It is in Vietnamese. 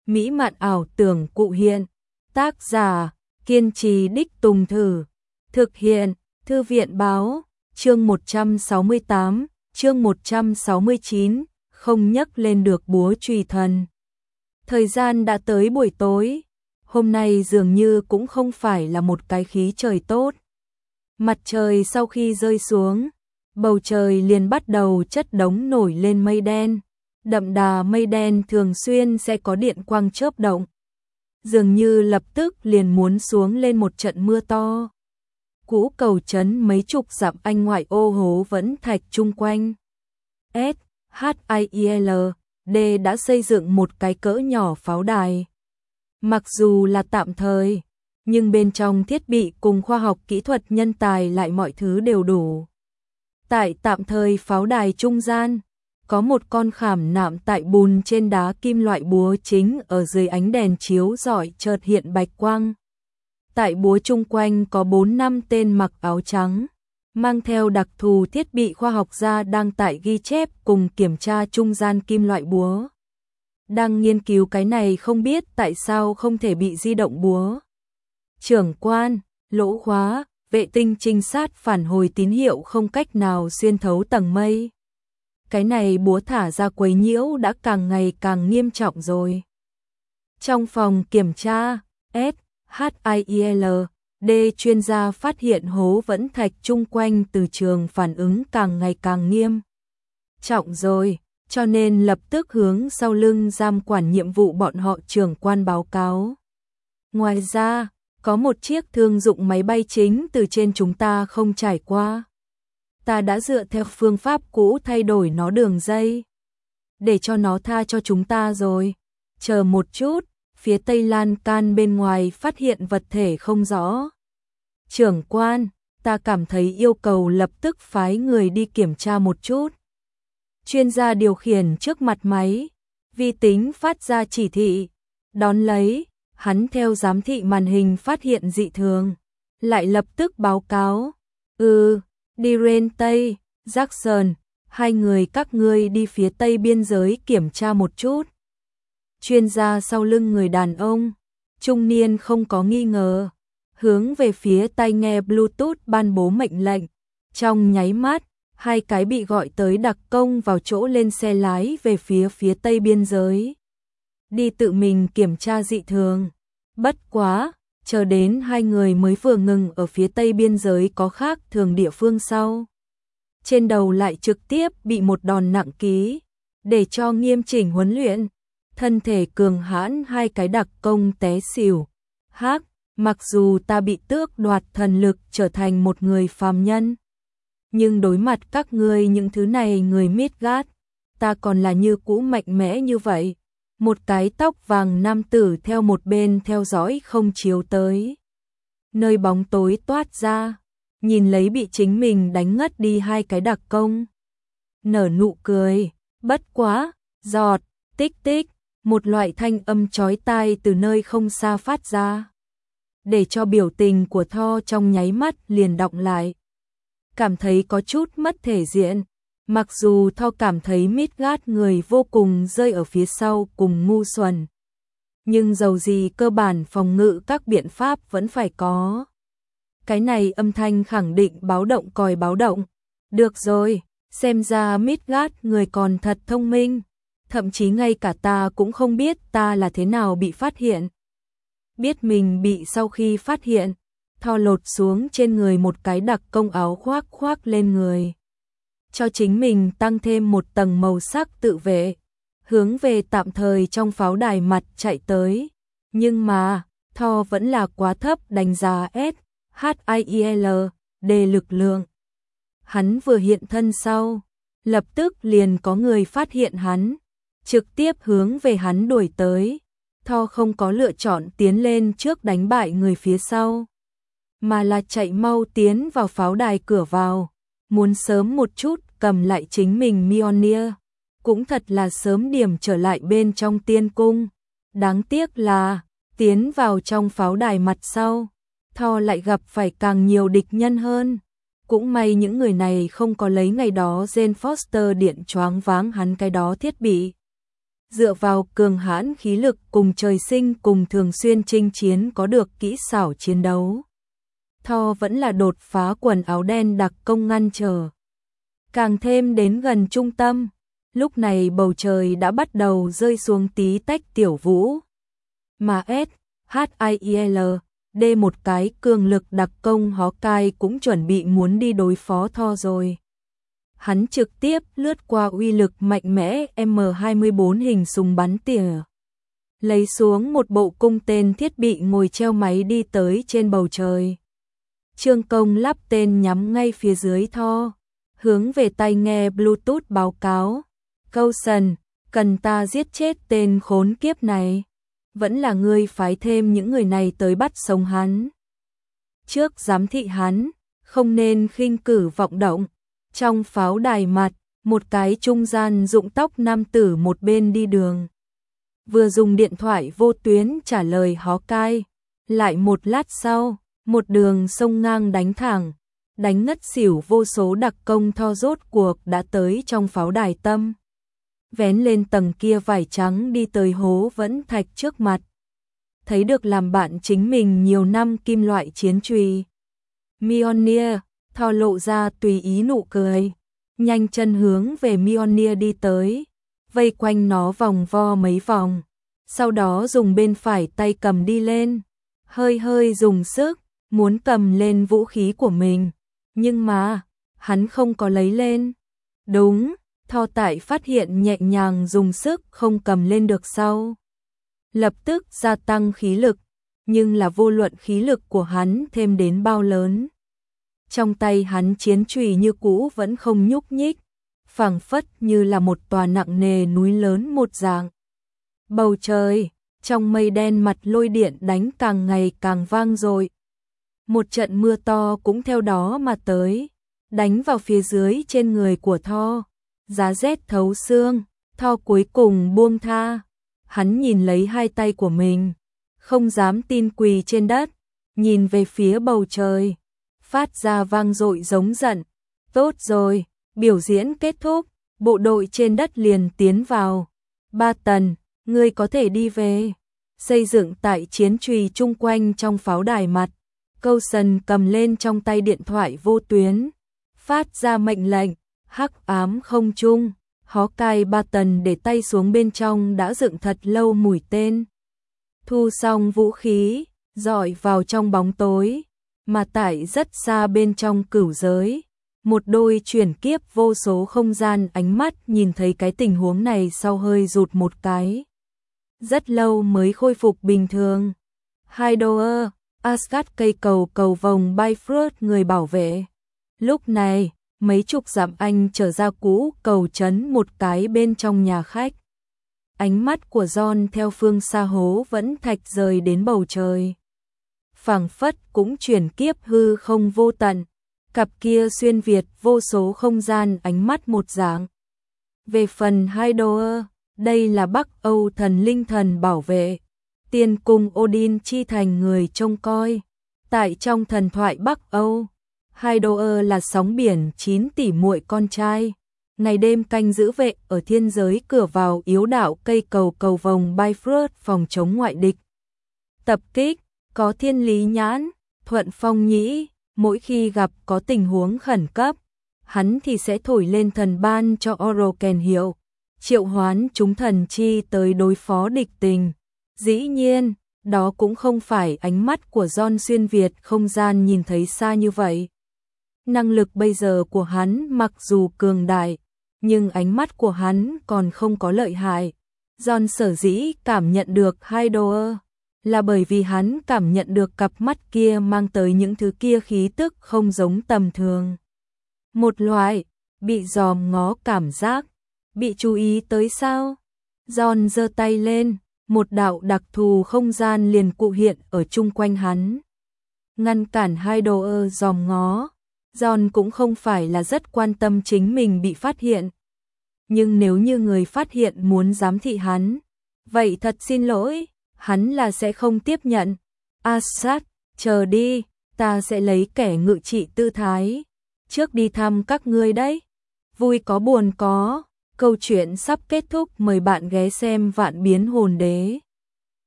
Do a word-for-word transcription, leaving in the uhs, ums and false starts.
mỹ mạn ảo tưởng cụ hiện. Tác giả, kiên trì đích tùng thử. Thực hiện, Thư viện báo, chương một trăm sáu mươi tám, chương một trăm sáu mươi chín, không nhấc lên được búa chùy thần. Thời gian đã tới buổi tối, hôm nay dường như cũng không phải là một cái khí trời tốt. Mặt trời sau khi rơi xuống, bầu trời liền bắt đầu chất đống nổi lên mây đen. Đậm đà mây đen thường xuyên sẽ có điện quang chớp động. Dường như lập tức liền muốn xuống lên một trận mưa to. Cũ cầu trấn mấy chục dặm anh ngoại ô hố vẫn thạch chung quanh. S H I L D đã xây dựng một cái cỡ nhỏ pháo đài. Mặc dù là tạm thời, nhưng bên trong thiết bị cùng khoa học kỹ thuật nhân tài lại mọi thứ đều đủ. Tại tạm thời pháo đài trung gian, có một con khảm nạm tại bùn trên đá kim loại búa chính ở dưới ánh đèn chiếu rọi chợt hiện bạch quang. Tại búa chung quanh có bốn năm tên mặc áo trắng, mang theo đặc thù thiết bị khoa học gia đang tại ghi chép cùng kiểm tra trung gian kim loại búa. Đang nghiên cứu cái này không biết tại sao không thể bị di động búa. Trưởng quan, lỗ khóa, vệ tinh trinh sát phản hồi tín hiệu không cách nào xuyên thấu tầng mây. Cái này búa thả ra quấy nhiễu đã càng ngày càng nghiêm trọng rồi. Trong phòng kiểm tra, S H I L D chuyên gia phát hiện hố vẫn thạch chung quanh từ trường phản ứng càng ngày càng nghiêm trọng rồi, cho nên lập tức hướng sau lưng giám quản nhiệm vụ bọn họ trưởng quan báo cáo. Ngoài ra, có một chiếc thương dụng máy bay chính từ trên chúng ta không trải qua. Ta đã dựa theo phương pháp cũ thay đổi nó đường dây, để cho nó tha cho chúng ta rồi. Chờ một chút, phía tây lan can bên ngoài phát hiện vật thể không rõ. Trưởng quan, ta cảm thấy yêu cầu lập tức phái người đi kiểm tra một chút. Chuyên gia điều khiển trước mặt máy, vi tính phát ra chỉ thị. Đón lấy, hắn theo giám thị màn hình phát hiện dị thường, lại lập tức báo cáo. Ừ, đi Ren Tây, Jackson, hai người các ngươi đi phía tây biên giới kiểm tra một chút. Chuyên gia sau lưng người đàn ông, trung niên không có nghi ngờ, hướng về phía tai nghe Bluetooth ban bố mệnh lệnh. Trong nháy mắt, hai cái bị gọi tới đặc công vào chỗ lên xe lái về phía phía tây biên giới. Đi tự mình kiểm tra dị thường. Bất quá, chờ đến hai người mới vừa ngừng ở phía tây biên giới có khác thường địa phương sau. Trên đầu lại trực tiếp bị một đòn nặng ký, để cho nghiêm chỉnh huấn luyện. Thân thể cường hãn hai cái đặc công té xỉu. Hắc, mặc dù ta bị tước đoạt thần lực trở thành một người phàm nhân, nhưng đối mặt các ngươi những thứ này người Midgard, ta còn là như cũ mạnh mẽ như vậy. Một cái tóc vàng nam tử theo một bên theo dõi không chiếu tới. Nơi bóng tối toát ra, nhìn lấy bị chính mình đánh ngất đi hai cái đặc công. Nở nụ cười, bất quá, giọt, tích tích, một loại thanh âm chói tai từ nơi không xa phát ra. Để cho biểu tình của Thor trong nháy mắt liền đọng lại. Cảm thấy có chút mất thể diện. Mặc dù Thor cảm thấy Midgard người vô cùng rơi ở phía sau cùng ngu xuẩn, nhưng dầu gì cơ bản phòng ngự các biện pháp vẫn phải có. Cái này âm thanh khẳng định báo động còi báo động. Được rồi, xem ra Midgard người còn thật thông minh. Thậm chí ngay cả ta cũng không biết ta là thế nào bị phát hiện. Biết mình bị sau khi phát hiện, Thor lột xuống trên người một cái đặc công áo khoác khoác lên người. Cho chính mình tăng thêm một tầng màu sắc tự vệ, hướng về tạm thời trong pháo đài mặt chạy tới. Nhưng mà, Thor vẫn là quá thấp đánh giá S H I L D lực lượng. Hắn vừa hiện thân sau, lập tức liền có người phát hiện hắn, trực tiếp hướng về hắn đuổi tới. Thor không có lựa chọn tiến lên trước đánh bại người phía sau, mà là chạy mau tiến vào pháo đài cửa vào, muốn sớm một chút cầm lại chính mình Mjolnir, cũng thật là sớm điểm trở lại bên trong tiên cung. Đáng tiếc là, tiến vào trong pháo đài mặt sau, Thor lại gặp phải càng nhiều địch nhân hơn. Cũng may những người này không có lấy ngày đó Jane Foster điện choáng váng hắn cái đó thiết bị. dựa vào cường hãn khí lực cùng trời sinh cùng thường xuyên chinh chiến có được kỹ xảo chiến đấu. Thor vẫn là đột phá quần áo đen đặc công ngăn trở. Càng thêm đến gần trung tâm, lúc này bầu trời đã bắt đầu rơi xuống tí tách tiểu vũ. Mà S, H I E L, D một cái cường lực đặc công Hawkeye cũng chuẩn bị muốn đi đối phó Thor rồi. Hắn trực tiếp lướt qua uy lực mạnh mẽ M hai mươi bốn hình súng bắn tỉa. Lấy xuống một bộ cung tên thiết bị ngồi treo máy đi tới trên bầu trời. Trương Công lắp tên nhắm ngay phía dưới Thor, hướng về tai nghe Bluetooth báo cáo. Coulson, cần ta giết chết tên khốn kiếp này. Vẫn là ngươi phái thêm những người này tới bắt sống hắn. Trước giám thị hắn, không nên khinh cử vọng động. Trong pháo đài mặt, một cái trung gian rụng tóc nam tử một bên đi đường. Vừa dùng điện thoại vô tuyến trả lời Hawkeye. Lại một lát sau, một đường sông ngang đánh thẳng, đánh ngất xỉu vô số đặc công Thor rốt cuộc đã tới trong pháo đài tâm. Vén lên tầng kia vải trắng đi tới hố vẫn thạch trước mặt. Thấy được làm bạn chính mình nhiều năm kim loại chiến chùy. Mjolnir, Thor lộ ra tùy ý nụ cười, nhanh chân hướng về Mjolnir đi tới, vây quanh nó vòng vo mấy vòng, sau đó dùng bên phải tay cầm đi lên, hơi hơi dùng sức, muốn cầm lên vũ khí của mình, nhưng mà, hắn không có lấy lên. Đúng, Thor tại phát hiện nhẹ nhàng dùng sức không cầm lên được sau. Lập tức gia tăng khí lực, nhưng là vô luận khí lực của hắn thêm đến bao lớn. Trong tay hắn chiến chùy như cũ vẫn không nhúc nhích, phảng phất như là một tòa nặng nề núi lớn một dạng. Bầu trời, trong mây đen mặt lôi điện đánh càng ngày càng vang dội. Một trận mưa to cũng theo đó mà tới, đánh vào phía dưới trên người của Thor. Giá rét thấu xương, Thor cuối cùng buông tha. Hắn nhìn lấy hai tay của mình, không dám tin quỳ trên đất, nhìn về phía bầu trời, phát ra vang dội giống giận. Tốt rồi, biểu diễn kết thúc, bộ đội trên đất liền tiến vào. Ba tần, ngươi có thể đi về. Xây dựng tại chiến chùy chung quanh trong pháo đài mặt. Coulson cầm lên trong tay điện thoại vô tuyến, phát ra mệnh lệnh. Hắc ám không trung, Hawkeye ba tần để tay xuống bên trong đã dựng thật lâu mũi tên. Thu xong vũ khí, dọi vào trong bóng tối, mà tại rất xa bên trong cửu giới. Một đôi chuyển kiếp vô số không gian ánh mắt nhìn thấy cái tình huống này sau hơi rụt một cái. Rất lâu mới khôi phục bình thường. Hydoer, Asgard cây cầu cầu vòng Bifrost người bảo vệ. Lúc này, mấy chục dặm anh trở ra cũ cầu trấn một cái bên trong nhà khách. Ánh mắt của John theo phương xa hố vẫn thạch rời đến bầu trời. Phảng phất cũng chuyển kiếp hư không vô tận, cặp kia xuyên việt vô số không gian ánh mắt một dạng. Về phần Hydoer, đây là Bắc Âu thần linh thần bảo vệ, tiên cung Odin chi thành người trông coi. Tại trong thần thoại Bắc Âu, Hydoer là sóng biển chín tỷ muội con trai, ngày đêm canh giữ vệ ở thiên giới cửa vào yếu đạo cây cầu cầu vòng Bifrost phòng chống ngoại địch. Tập kích, có thiên lý nhãn, thuận phong nhĩ, mỗi khi gặp có tình huống khẩn cấp, hắn thì sẽ thổi lên thần ban cho Oroken hiệu, triệu hoán chúng thần chi tới đối phó địch tình. Dĩ nhiên, đó cũng không phải ánh mắt của John xuyên Việt không gian nhìn thấy xa như vậy. Năng lực bây giờ của hắn mặc dù cường đại, nhưng ánh mắt của hắn còn không có lợi hại. John sở dĩ cảm nhận được Hydoer là bởi vì hắn cảm nhận được cặp mắt kia mang tới những thứ kia khí tức không giống tầm thường. Một loại bị dòm ngó cảm giác, bị chú ý tới sao? John giơ tay lên, một đạo đặc thù không gian liền cụ hiện ở chung quanh hắn. Ngăn cản Hydoer dòm ngó. John cũng không phải là rất quan tâm chính mình bị phát hiện. Nhưng nếu như người phát hiện muốn giám thị hắn, vậy thật xin lỗi, hắn là sẽ không tiếp nhận. Assad, chờ đi, ta sẽ lấy kẻ ngự trị tư thái. Trước đi thăm các ngươi đấy. Vui có buồn có, Câu chuyện sắp kết thúc, mời bạn ghé xem Vạn Biến Hồn Đế.